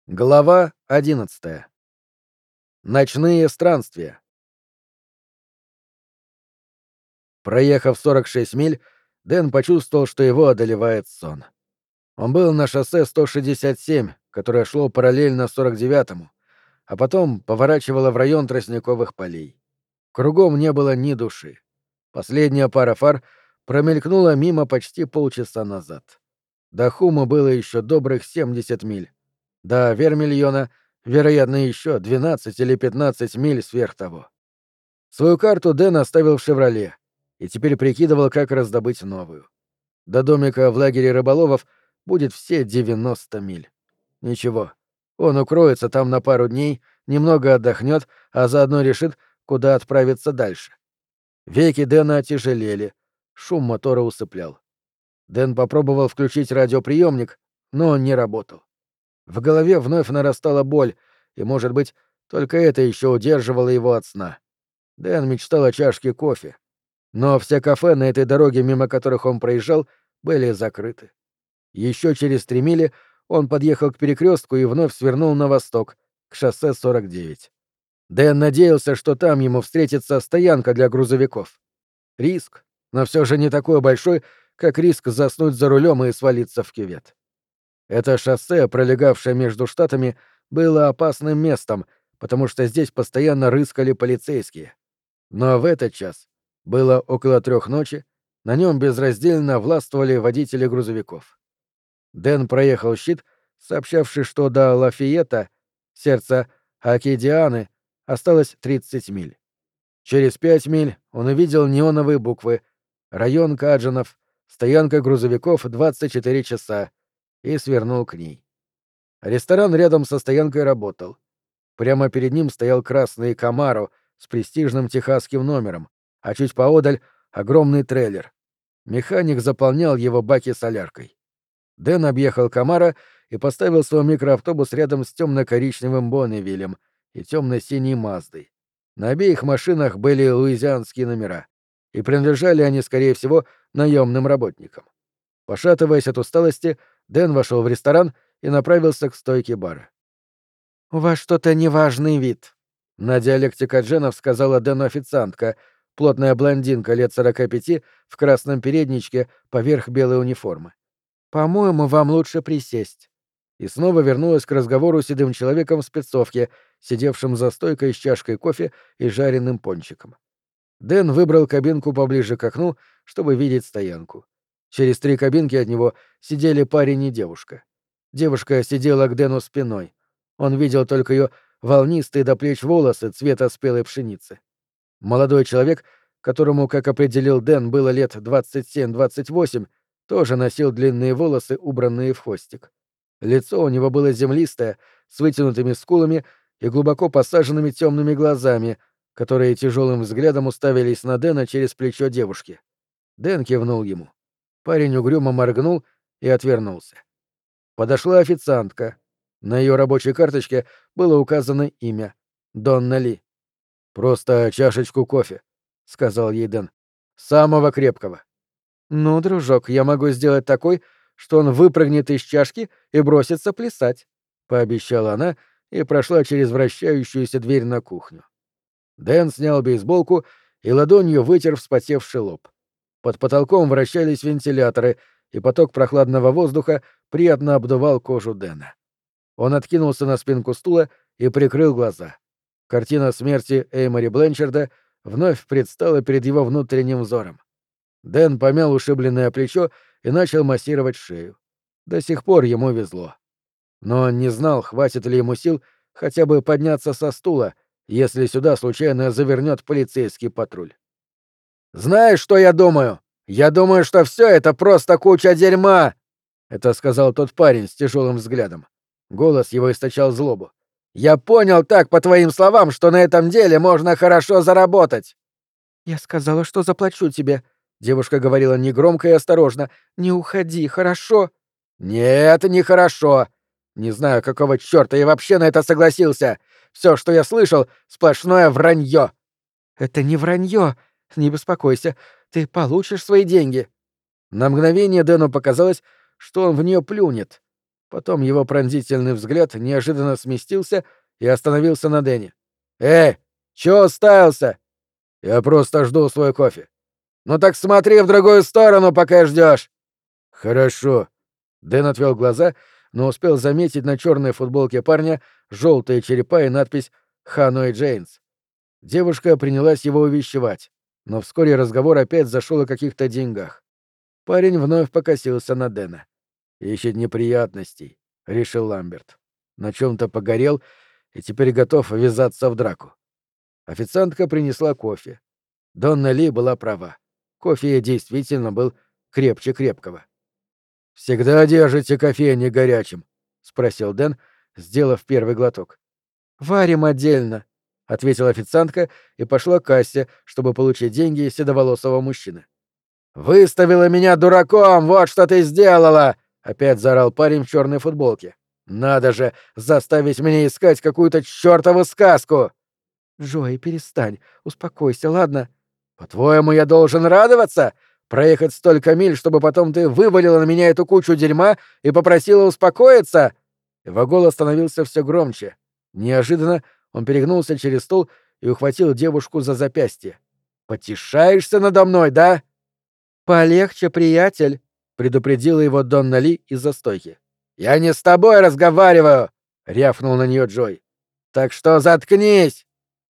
Глава 11. Ночные странствия. Проехав 46 миль, Дэн почувствовал, что его одолевает сон. Он был на шоссе 167, которое шло параллельно 49-му, а потом поворачивало в район тростниковых полей. Кругом не было ни души. Последняя пара фар промелькнула мимо почти полчаса назад. До Хума было еще добрых 70 миль. До Вермильона, вероятно, еще 12 или 15 миль сверх того. Свою карту Дэн оставил в «Шевроле» и теперь прикидывал, как раздобыть новую. До домика в лагере рыболовов будет все 90 миль. Ничего, он укроется там на пару дней, немного отдохнет, а заодно решит, куда отправиться дальше. Веки Дэна отяжелели, шум мотора усыплял. Дэн попробовал включить радиоприемник, но он не работал. В голове вновь нарастала боль, и, может быть, только это еще удерживало его от сна. Дэн мечтал о чашке кофе. Но все кафе на этой дороге, мимо которых он проезжал, были закрыты. Еще через 3 мили он подъехал к перекрестку и вновь свернул на восток, к шоссе 49. Дэн надеялся, что там ему встретится стоянка для грузовиков. Риск, но все же не такой большой, как риск заснуть за рулем и свалиться в кювет. Это шоссе, пролегавшее между штатами, было опасным местом, потому что здесь постоянно рыскали полицейские. Но в этот час, было около 3 ночи, на нем безраздельно властвовали водители грузовиков. Дэн проехал щит, сообщавший, что до Лафиета, сердца Акидианы, осталось 30 миль. Через 5 миль он увидел неоновые буквы «Район Каджанов», стоянка грузовиков 24 часа, и свернул к ней. Ресторан рядом со стоянкой работал. Прямо перед ним стоял красный Камаро с престижным техасским номером, а чуть поодаль — огромный трейлер. Механик заполнял его баки соляркой. Дэн объехал Камаро и поставил свой микроавтобус рядом с темно-коричневым Бонневилем и темно-синей Маздой. На обеих машинах были луизианские номера, и принадлежали они, скорее всего, наемным работникам. Пошатываясь от усталости, Дэн вошел в ресторан и направился к стойке бара. «У вас что-то неважный вид», — на диалекте кадженов сказала Дэну официантка, плотная блондинка лет 45 в красном передничке поверх белой униформы. «По-моему, вам лучше присесть». И снова вернулась к разговору с седым человеком в спецовке, сидевшим за стойкой с чашкой кофе и жареным пончиком. Дэн выбрал кабинку поближе к окну, чтобы видеть стоянку. Через 3 кабинки от него сидели парень и девушка. Девушка сидела к Дэну спиной. Он видел только ее волнистые до плеч волосы цвета спелой пшеницы. Молодой человек, которому, как определил Дэн, было лет 27-28, тоже носил длинные волосы, убранные в хвостик. Лицо у него было землистое, с вытянутыми скулами и глубоко посаженными темными глазами, которые тяжелым взглядом уставились на Дэна через плечо девушки. Дэн кивнул ему. Парень угрюмо моргнул и отвернулся. Подошла официантка. На ее рабочей карточке было указано имя — Донна Ли. «Просто чашечку кофе», — сказал ей Дэн. «Самого крепкого». «Ну, дружок, я могу сделать такой, что он выпрыгнет из чашки и бросится плясать», — пообещала она и прошла через вращающуюся дверь на кухню. Дэн снял бейсболку и ладонью вытер вспотевший лоб. Под потолком вращались вентиляторы, и поток прохладного воздуха приятно обдувал кожу Дэна. Он откинулся на спинку стула и прикрыл глаза. Картина смерти Эймори Бленчарда вновь предстала перед его внутренним взором. Дэн помял ушибленное плечо и начал массировать шею. До сих пор ему везло. Но он не знал, хватит ли ему сил хотя бы подняться со стула, если сюда случайно завернет полицейский патруль. «Знаешь, что я думаю? Я думаю, что все это просто куча дерьма!» — это сказал тот парень с тяжелым взглядом. Голос его источал злобу. «Я понял так, по твоим словам, что на этом деле можно хорошо заработать!» «Я сказала, что заплачу тебе», — девушка говорила негромко и осторожно. «Не уходи, хорошо?» «Нет, нехорошо. Не знаю, какого чёрта я вообще на это согласился. Все, что я слышал, сплошное вранье». «Это не вранье. Не беспокойся. Ты получишь свои деньги». На мгновение Дэну показалось, что он в нее плюнет. Потом его пронзительный взгляд неожиданно сместился и остановился на Дэне. «Эй, чё уставился?» «Я просто жду свой кофе». «Ну так смотри в другую сторону, пока ждёшь». «Хорошо». Дэн отвел глаза, но успел заметить на черной футболке парня желтые черепа и надпись «Ханой Джейнс». Девушка принялась его увещевать, но вскоре разговор опять зашел о каких-то деньгах. Парень вновь покосился на Дэна. «Ищет неприятностей», — решил Ламберт. На чем-то погорел и теперь готов ввязаться в драку. Официантка принесла кофе. Донна Ли была права. Кофе действительно был крепче крепкого. «Всегда держите кофейник горячим?» — спросил Дэн, сделав первый глоток. «Варим отдельно», — ответила официантка и пошла к кассе, чтобы получить деньги седоволосого мужчины. «Выставила меня дураком, вот что ты сделала!» — опять заорал парень в черной футболке. «Надо же заставить меня искать какую-то чертову сказку!» «Джои, перестань, успокойся, ладно?» «По-твоему, я должен радоваться? Проехать столько миль, чтобы потом ты вывалила на меня эту кучу дерьма и попросила успокоиться?» Его голос становился все громче. Неожиданно он перегнулся через стол и ухватил девушку за запястье. «Потешаешься надо мной, да?» «Полегче, приятель», — предупредила его Донна Ли из-за стойки. «Я не с тобой разговариваю!» — рявкнул на нее Джой. «Так что заткнись!»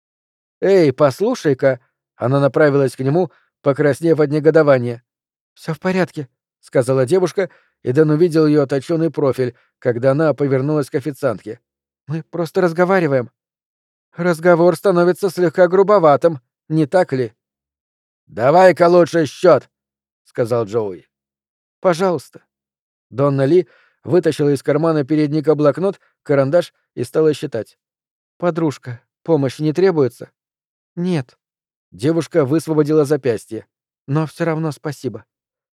«Эй, послушай-ка!» — она направилась к нему, покраснев от негодования. «Все в порядке», — сказала девушка, и Дэн увидел ее точёный профиль, когда она повернулась к официантке. «Мы просто разговариваем». «Разговор становится слегка грубоватым, не так ли?» «Давай-ка лучше счет», — сказал Джоуи. «Пожалуйста». Донна Ли вытащила из кармана передника блокнот, карандаш и стала считать. «Подружка, помощь не требуется?» «Нет». Девушка высвободила запястье. «Но все равно спасибо».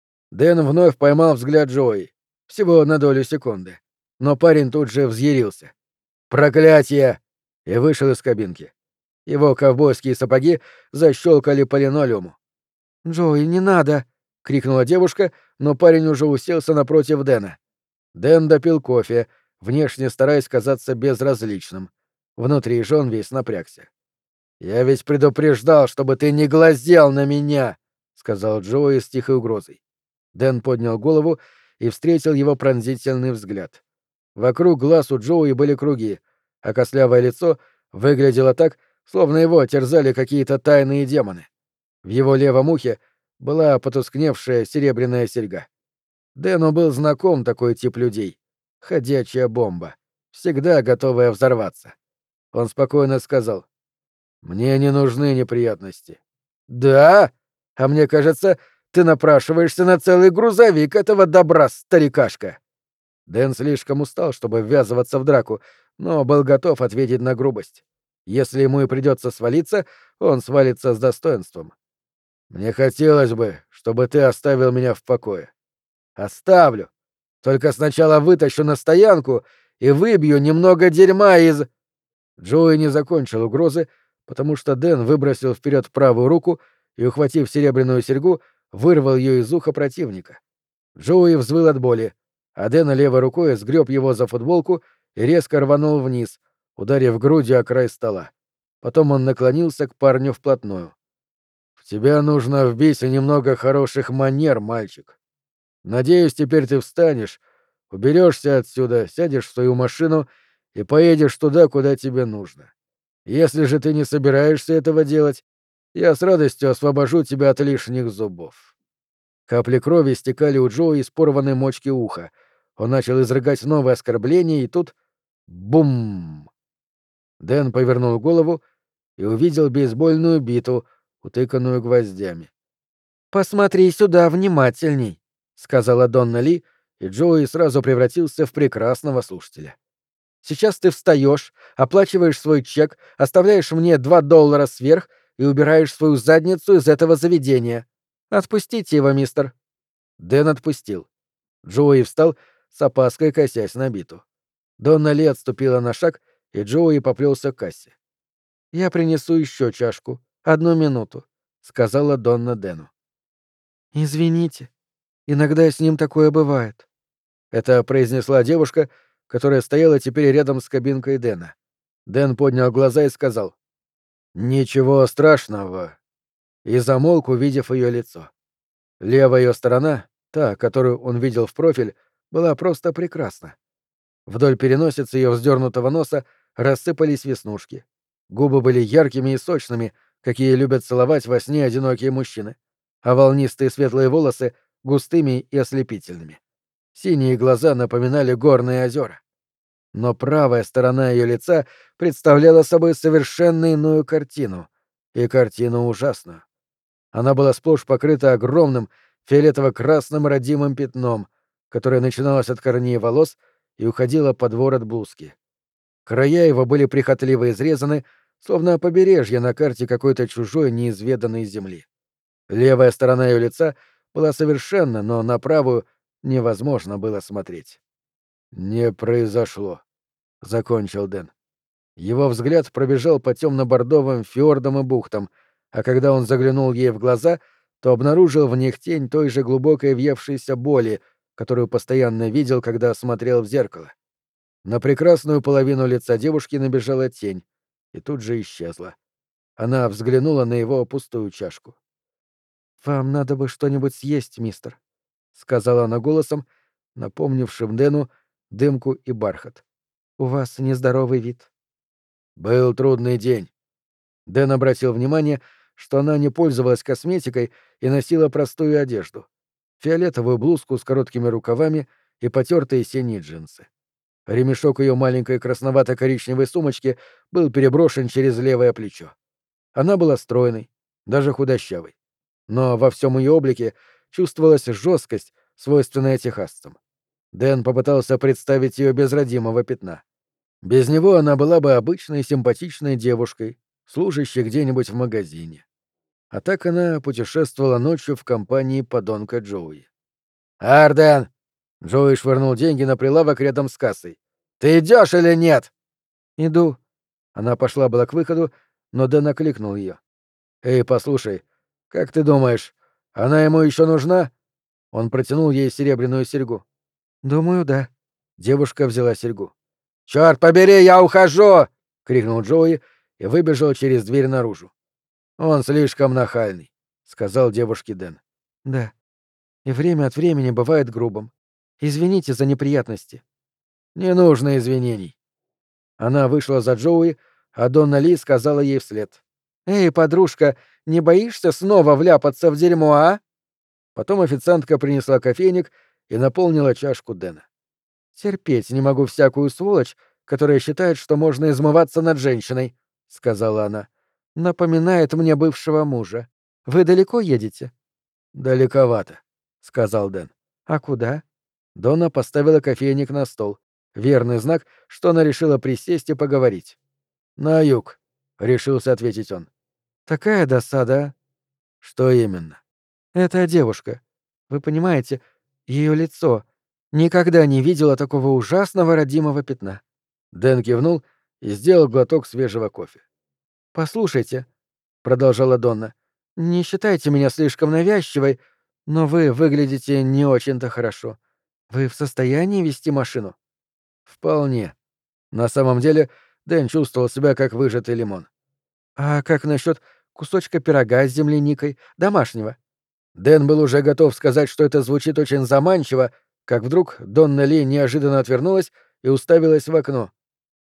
Дэн вновь поймал взгляд Джоуи. Всего на долю секунды. Но парень тут же взъярился. «Проклятье!» И вышел из кабинки. Его ковбойские сапоги защелкали по линолеуму. «Джоуи, не надо!» — крикнула девушка, но парень уже уселся напротив Дэна. Дэн допил кофе, внешне стараясь казаться безразличным. Внутри же он весь напрягся. «Я ведь предупреждал, чтобы ты не глазел на меня!» — сказал Джоуи с тихой угрозой. Дэн поднял голову и встретил его пронзительный взгляд. Вокруг глаз у Джоуи были круги, а костлявое лицо выглядело так, словно его терзали какие-то тайные демоны. В его левом ухе была потускневшая серебряная серьга. Дэну был знаком такой тип людей. Ходячая бомба, всегда готовая взорваться. Он спокойно сказал: «Мне не нужны неприятности». «Да? А мне кажется, ты напрашиваешься на целый грузовик этого добра, старикашка». Дэн слишком устал, чтобы ввязываться в драку, но был готов ответить на грубость. Если ему и придется свалиться, он свалится с достоинством. «Мне хотелось бы, чтобы ты оставил меня в покое». «Оставлю. Только сначала вытащу на стоянку и выбью немного дерьма из...» Джоуи не закончил угрозы, потому что Дэн выбросил вперед правую руку и, ухватив серебряную серьгу, вырвал ее из уха противника. Джоуи взвыл от боли, а Дэн левой рукой сгреб его за футболку и резко рванул вниз, ударив грудью о край стола. Потом он наклонился к парню вплотную. «В тебя нужно вбить немного хороших манер, мальчик. Надеюсь, теперь ты встанешь, уберешься отсюда, сядешь в свою машину и поедешь туда, куда тебе нужно. Если же ты не собираешься этого делать, я с радостью освобожу тебя от лишних зубов». Капли крови стекали у Джо из порванной мочки уха. Он начал изрыгать новые оскорбления, и тут... Бум! Дэн повернул голову и увидел бейсбольную биту, утыканную гвоздями. «Посмотри сюда внимательней», — сказала Донна Ли, и Джоуи сразу превратился в прекрасного слушателя. «Сейчас ты встаешь, оплачиваешь свой чек, оставляешь мне $2 сверх и убираешь свою задницу из этого заведения. Отпустите его, мистер». Дэн отпустил. Джоуи встал, с опаской косясь на биту. Донна Ли отступила на шаг, и Джоуи поплелся к кассе. «Я принесу еще чашку. 1 минуту», — сказала Донна Дэну. «Извините. Иногда с ним такое бывает». Это произнесла девушка, которая стояла теперь рядом с кабинкой Дэна. Дэн поднял глаза и сказал: «Ничего страшного», и замолк, увидев ее лицо. Левая ее сторона, та, которую он видел в профиль, была просто прекрасна. Вдоль переносицы ее вздернутого носа рассыпались веснушки. Губы были яркими и сочными, какие любят целовать во сне одинокие мужчины, а волнистые светлые волосы — густыми и ослепительными. Синие глаза напоминали горные озера. Но правая сторона ее лица представляла собой совершенно иную картину, и картину ужасную. Она была сплошь покрыта огромным фиолетово-красным родимым пятном, которое начиналось от корней волос и уходило под ворот блузки. Края его были прихотливо изрезаны, словно побережье на карте какой-то чужой неизведанной земли. Левая сторона ее лица была совершенна, но на правую невозможно было смотреть. «Не произошло», — закончил Дэн. Его взгляд пробежал по темно-бордовым фьордам и бухтам, а когда он заглянул ей в глаза, то обнаружил в них тень той же глубокой въевшейся боли, которую постоянно видел, когда смотрел в зеркало. На прекрасную половину лица девушки набежала тень и тут же исчезла. Она взглянула на его пустую чашку. «Вам надо бы что-нибудь съесть, мистер», — сказала она голосом, напомнившим Дэну дымку и бархат. «У вас нездоровый вид». Был трудный день. Дэн обратил внимание, что она не пользовалась косметикой и носила простую одежду. Фиолетовую блузку с короткими рукавами и потертые синие джинсы. Ремешок ее маленькой красновато-коричневой сумочки был переброшен через левое плечо. Она была стройной, даже худощавой. Но во всем ее облике чувствовалась жесткость, свойственная техасцам. Дэн попытался представить ее без родимого пятна. Без него она была бы обычной симпатичной девушкой, служащей где-нибудь в магазине. А так она путешествовала ночью в компании подонка Джоуи. «Арден!» — Джоуи швырнул деньги на прилавок рядом с кассой. «Ты идешь или нет?» «Иду». Она пошла была к выходу, но Дэн окликнул ее. «Эй, послушай, как ты думаешь, она ему еще нужна?» Он протянул ей серебряную серьгу. «Думаю, да». Девушка взяла серьгу. «Черт побери, я ухожу!» — крикнул Джоуи и выбежал через дверь наружу. «Он слишком нахальный», — сказал девушке Дэн. «Да. И время от времени бывает грубым. Извините за неприятности». «Не нужно извинений». Она вышла за Джоуи, а Донна Ли сказала ей вслед. «Эй, подружка, не боишься снова вляпаться в дерьмо, а?» Потом официантка принесла кофейник и наполнила чашку Дэна. «Терпеть не могу всякую сволочь, которая считает, что можно измываться над женщиной», — сказала она. «Напоминает мне бывшего мужа. Вы далеко едете?» «Далековато», — сказал Дэн. «А куда?» Донна поставила кофейник на стол. Верный знак, что она решила присесть и поговорить. «На юг», — решился ответить он. «Такая досада, а?» «Что именно?» «Это девушка. Вы понимаете, ее лицо. Никогда не видела такого ужасного родимого пятна». Дэн кивнул и сделал глоток свежего кофе. «Послушайте», — продолжала Донна, — «не считайте меня слишком навязчивой, но вы выглядите не очень-то хорошо. Вы в состоянии вести машину?» «Вполне». На самом деле Дэн чувствовал себя как выжатый лимон. «А как насчет кусочка пирога с земляникой, домашнего?» Дэн был уже готов сказать, что это звучит очень заманчиво, как вдруг Донна Ли неожиданно отвернулась и уставилась в окно.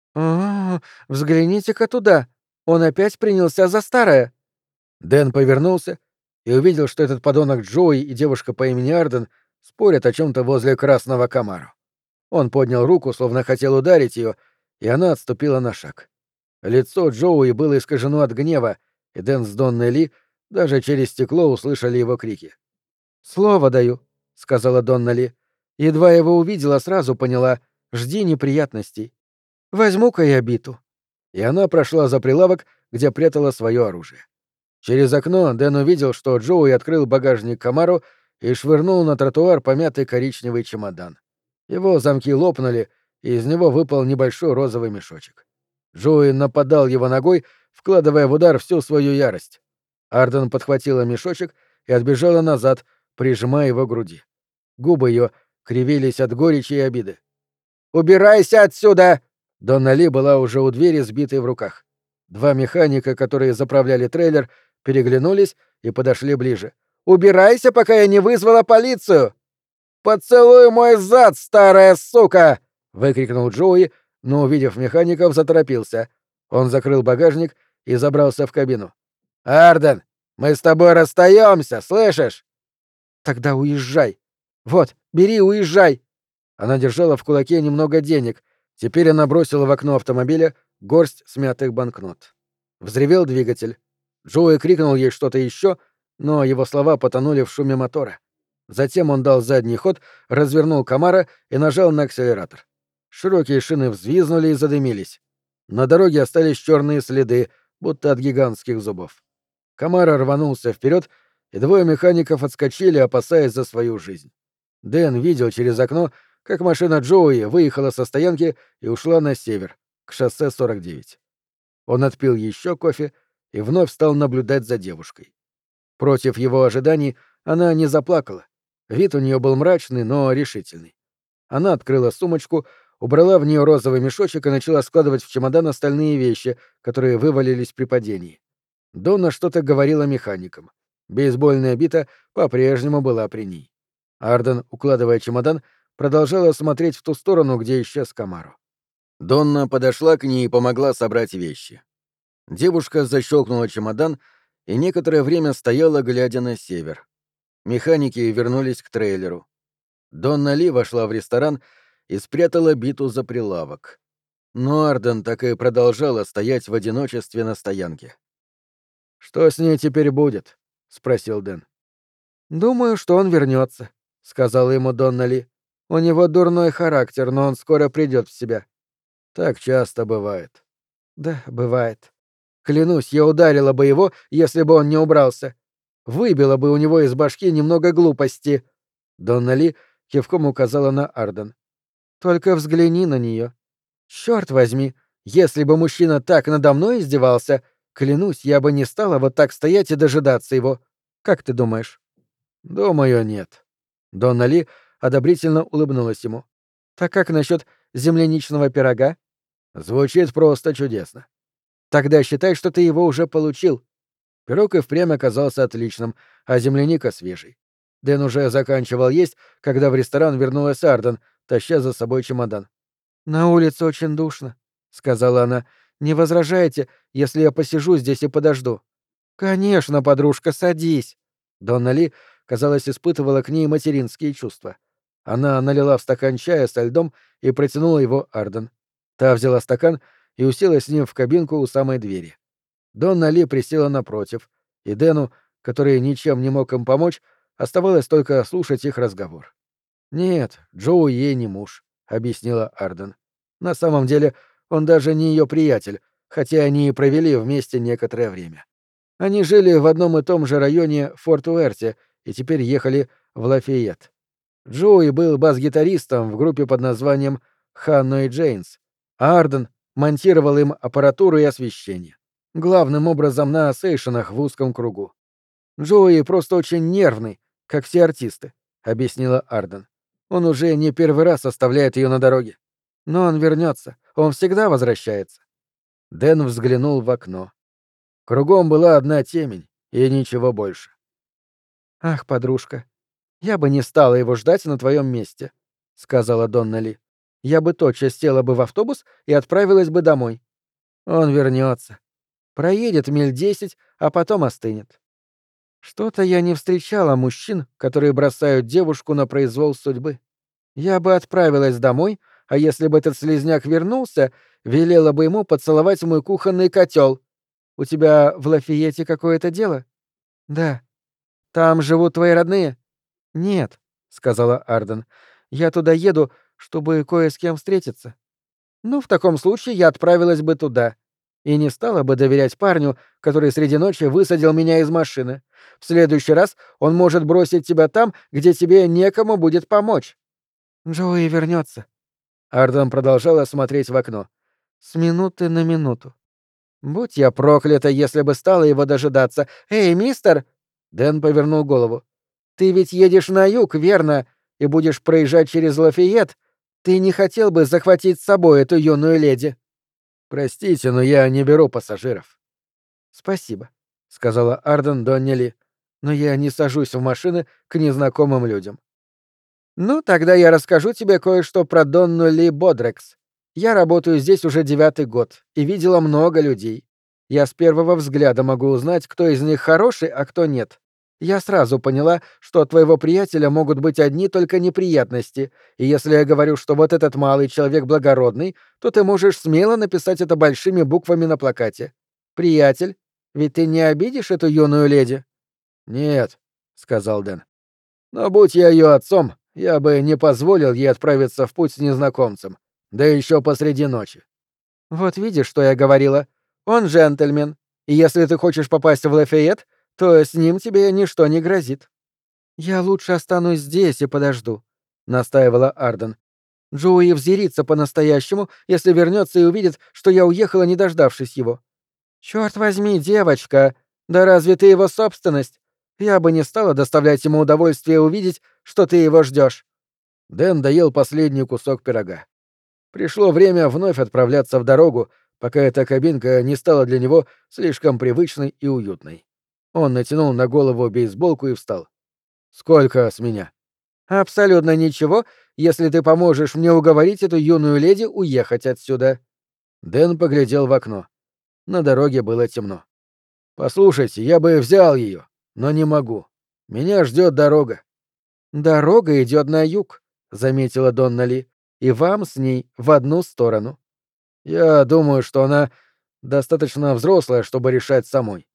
«А, взгляните-ка туда! Он опять принялся за старое!» Дэн повернулся и увидел, что этот подонок Джоуи и девушка по имени Арден спорят о чем-то возле красного Камаро. Он поднял руку, словно хотел ударить ее, и она отступила на шаг. Лицо Джоуи было искажено от гнева, и Дэн с Донной Ли даже через стекло услышали его крики. «Слово даю», — сказала Донна Ли. Едва его увидела, сразу поняла. «Жди неприятностей. Возьму-ка я биту». И она прошла за прилавок, где прятала свое оружие. Через окно Дэн увидел, что Джоуи открыл багажник Камаро и швырнул на тротуар помятый коричневый чемодан. Его замки лопнули, и из него выпал небольшой розовый мешочек. Джоуи нападал его ногой, вкладывая в удар всю свою ярость. Арден подхватила мешочек и отбежала назад, прижимая его к груди. Губы ее, кривились от горечи и обиды. «Убирайся отсюда!» Донна Ли была уже у двери, сбитой в руках. Два механика, которые заправляли трейлер, переглянулись и подошли ближе. «Убирайся, пока я не вызвала полицию!» «Поцелуй мой зад, старая сука!» — выкрикнул Джоуи, но, увидев механиков, заторопился. Он закрыл багажник и забрался в кабину. «Арден, мы с тобой расстаемся, слышишь?» «Тогда уезжай. Вот, бери и уезжай!» Она держала в кулаке немного денег. Теперь она бросила в окно автомобиля горсть смятых банкнот. Взревел двигатель. Джоуи крикнул ей что-то еще, но его слова потонули в шуме мотора. Затем он дал задний ход, развернул Камаро и нажал на акселератор. Широкие шины взвизнули и задымились. На дороге остались черные следы, будто от гигантских зубов. Камаро рванулся вперед, и двое механиков отскочили, опасаясь за свою жизнь. Дэн видел через окно, как машина Джоуи выехала со стоянки и ушла на север, к шоссе 49. Он отпил еще кофе и вновь стал наблюдать за девушкой. Против его ожиданий она не заплакала. Вид у нее был мрачный, но решительный. Она открыла сумочку, убрала в нее розовый мешочек и начала складывать в чемодан остальные вещи, которые вывалились при падении. Донна что-то говорила механикам. Бейсбольная бита по-прежнему была при ней. Арден, укладывая чемодан, продолжала смотреть в ту сторону, где исчез Камаро. Донна подошла к ней и помогла собрать вещи. Девушка защелкнула чемодан и некоторое время стояла, глядя на север. Механики вернулись к трейлеру. Донна Ли вошла в ресторан и спрятала биту за прилавок. Но Арден так и продолжала стоять в одиночестве на стоянке. «Что с ней теперь будет?» — спросил Дэн. «Думаю, что он вернется», — сказала ему Донна Ли. «У него дурной характер, но он скоро придет в себя». «Так часто бывает». «Да, бывает. Клянусь, я ударила бы его, если бы он не убрался. Выбила бы у него из башки немного глупости». Донна Ли кивком указала на Арден. «Только взгляни на нее. Черт возьми, если бы мужчина так надо мной издевался, клянусь, я бы не стала вот так стоять и дожидаться его. Как ты думаешь?» «Думаю, нет». Донна Ли одобрительно улыбнулась ему. «Так как насчет земляничного пирога?» «Звучит просто чудесно». «Тогда считай, что ты его уже получил». Пирог и впрямь оказался отличным, а земляника свежей. Дэн уже заканчивал есть, когда в ресторан вернулась Арден, таща за собой чемодан. «На улице очень душно», — сказала она. «Не возражаете, если я посижу здесь и подожду?» «Конечно, подружка, садись». Донна Ли, казалось, испытывала к ней материнские чувства. Она налила в стакан чая со льдом и протянула его Арден. Та взяла стакан и уселась с ним в кабинку у самой двери. Донна Ли присела напротив, и Дэну, который ничем не мог им помочь, оставалось только слушать их разговор. «Нет, Джоу ей не муж», — объяснила Арден. «На самом деле он даже не ее приятель, хотя они и провели вместе некоторое время. Они жили в одном и том же районе Форт-Уэрте и теперь ехали в Лафейетт. Джоуи был бас-гитаристом в группе под названием «Ханно и Джейнс», а Арден монтировал им аппаратуру и освещение. Главным образом на сейшенах в узком кругу. «Джоуи просто очень нервный, как все артисты», — объяснила Арден. «Он уже не первый раз оставляет ее на дороге. Но он вернется, он всегда возвращается». Дэн взглянул в окно. Кругом была одна темень, и ничего больше. «Ах, подружка, я бы не стала его ждать на твоем месте», — сказала Донна Ли. «Я бы тотчас села бы в автобус и отправилась бы домой. Он вернется. Проедет миль 10, а потом остынет. Что-то я не встречала мужчин, которые бросают девушку на произвол судьбы. Я бы отправилась домой, а если бы этот слизняк вернулся, велела бы ему поцеловать мой кухонный котел. У тебя в Лафиете какое-то дело? Да. Там живут твои родные? Нет, сказала Арден. Я туда еду, чтобы кое с кем встретиться. Ну, в таком случае я отправилась бы туда и не стала бы доверять парню, который среди ночи высадил меня из машины. В следующий раз он может бросить тебя там, где тебе некому будет помочь. Джоуи вернется. Арден продолжала смотреть в окно. С минуты на минуту. Будь я проклята, если бы стала его дожидаться. Эй, мистер! Дэн повернул голову. Ты ведь едешь на юг, верно? и будешь проезжать через Лафайет, ты не хотел бы захватить с собой эту юную леди?» «Простите, но я не беру пассажиров». «Спасибо», — сказала Арден Доннелли, «но я не сажусь в машины к незнакомым людям». «Ну, тогда я расскажу тебе кое-что про Донну Ли Бодрекс. Я работаю здесь уже 9-й год и видела много людей. Я с первого взгляда могу узнать, кто из них хороший, а кто нет. Я сразу поняла, что от твоего приятеля могут быть одни только неприятности, и если я говорю, что вот этот малый человек благородный, то ты можешь смело написать это большими буквами на плакате. Приятель, ведь ты не обидишь эту юную леди?» «Нет», — сказал Дэн. «Но будь я ее отцом, я бы не позволил ей отправиться в путь с незнакомцем, да еще посреди ночи». «Вот видишь, что я говорила. Он джентльмен, и если ты хочешь попасть в Лафайет, то с ним тебе ничто не грозит». «Я лучше останусь здесь и подожду», — настаивала Арден. «Джоуи взъярится по-настоящему, если вернется и увидит, что я уехала, не дождавшись его». «Черт возьми, девочка, да разве ты его собственность? Я бы не стала доставлять ему удовольствие увидеть, что ты его ждешь». Дэн доел последний кусок пирога. Пришло время вновь отправляться в дорогу, пока эта кабинка не стала для него слишком привычной и уютной. Он натянул на голову бейсболку и встал. «Сколько с меня?» «Абсолютно ничего, если ты поможешь мне уговорить эту юную леди уехать отсюда». Дэн поглядел в окно. На дороге было темно. «Послушайте, я бы взял ее, но не могу. Меня ждет дорога». «Дорога идет на юг», — заметила Донна Ли, — «и вам с ней в одну сторону». «Я думаю, что она достаточно взрослая, чтобы решать самой».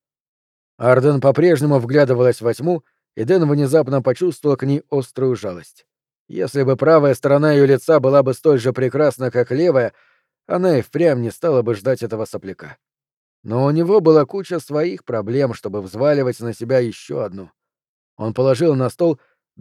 Арден по-прежнему вглядывалась во тьму, и Дэн внезапно почувствовал к ней острую жалость. Если бы правая сторона ее лица была бы столь же прекрасна, как левая, она и впрямь не стала бы ждать этого сопляка. Но у него была куча своих проблем, чтобы взваливать на себя еще одну. Он положил на стол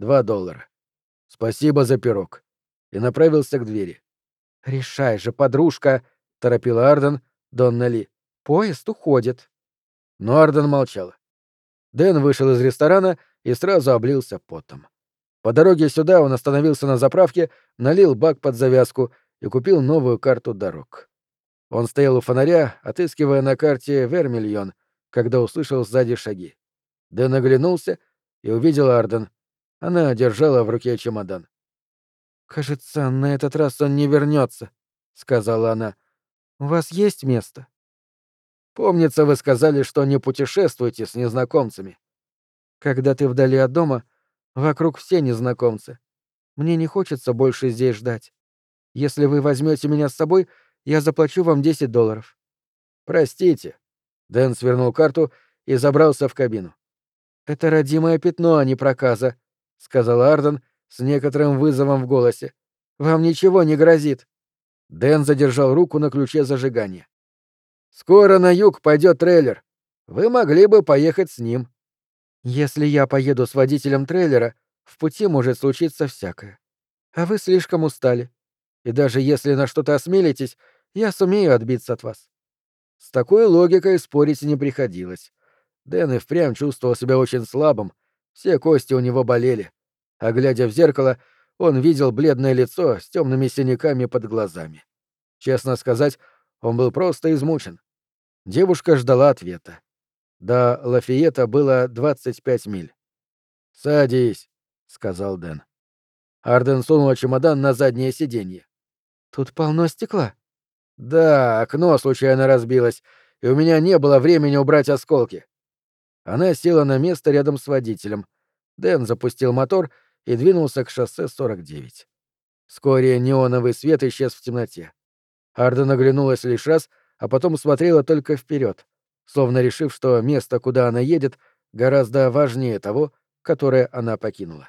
$2. «Спасибо за пирог», и направился к двери. «Решай же, подружка», — торопила Арден Донна Ли. «Поезд уходит». Но Арден молчала. Дэн вышел из ресторана и сразу облился потом. По дороге сюда он остановился на заправке, налил бак под завязку и купил новую карту дорог. Он стоял у фонаря, отыскивая на карте Вермильон, когда услышал сзади шаги. Дэн оглянулся и увидел Арден. Она держала в руке чемодан. «Кажется, на этот раз он не вернется», — сказала она. «У вас есть место?» «Помнится, вы сказали, что не путешествуете с незнакомцами». «Когда ты вдали от дома, вокруг все незнакомцы. Мне не хочется больше здесь ждать. Если вы возьмете меня с собой, я заплачу вам $10». «Простите». Дэн свернул карту и забрался в кабину. «Это родимое пятно, а не проказа», — сказала Арден с некоторым вызовом в голосе. «Вам ничего не грозит». Дэн задержал руку на ключе зажигания. «Скоро на юг пойдет трейлер. Вы могли бы поехать с ним». «Если я поеду с водителем трейлера, в пути может случиться всякое. А вы слишком устали. И даже если на что-то осмелитесь, я сумею отбиться от вас». С такой логикой спорить не приходилось. Дэн и впрямь чувствовал себя очень слабым, все кости у него болели. А глядя в зеркало, он видел бледное лицо с темными синяками под глазами. Честно сказать, он был просто измучен. Девушка ждала ответа. До Лафиета было 25 миль. «Садись», — сказал Дэн. Арден сунул чемодан на заднее сиденье. «Тут полно стекла». «Да, окно случайно разбилось, и у меня не было времени убрать осколки». Она села на место рядом с водителем. Дэн запустил мотор и двинулся к шоссе 49. Вскоре неоновый свет исчез в темноте. Арден оглянулась лишь раз, а потом смотрела только вперед, словно решив, что место, куда она едет, гораздо важнее того, которое она покинула.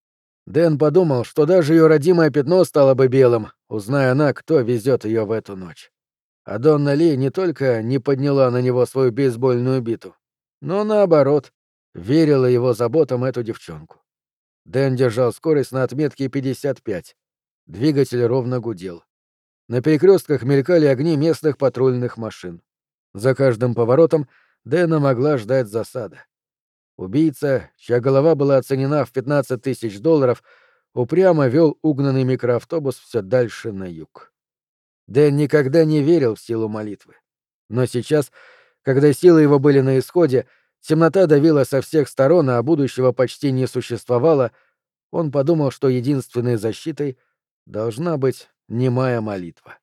Дэн подумал, что даже ее родимое пятно стало бы белым, узная она, кто везет ее в эту ночь. А Донна Ли не только не подняла на него свою бейсбольную биту, но, наоборот, верила его заботам эту девчонку. Дэн держал скорость на отметке 55. Двигатель ровно гудел. На перекрестках мелькали огни местных патрульных машин. За каждым поворотом Дэна могла ждать засада. Убийца, чья голова была оценена в $15 000, упрямо вел угнанный микроавтобус все дальше на юг. Дэн никогда не верил в силу молитвы. Но сейчас, когда силы его были на исходе, темнота давила со всех сторон, а будущего почти не существовало, он подумал, что единственной защитой должна быть немая молитва.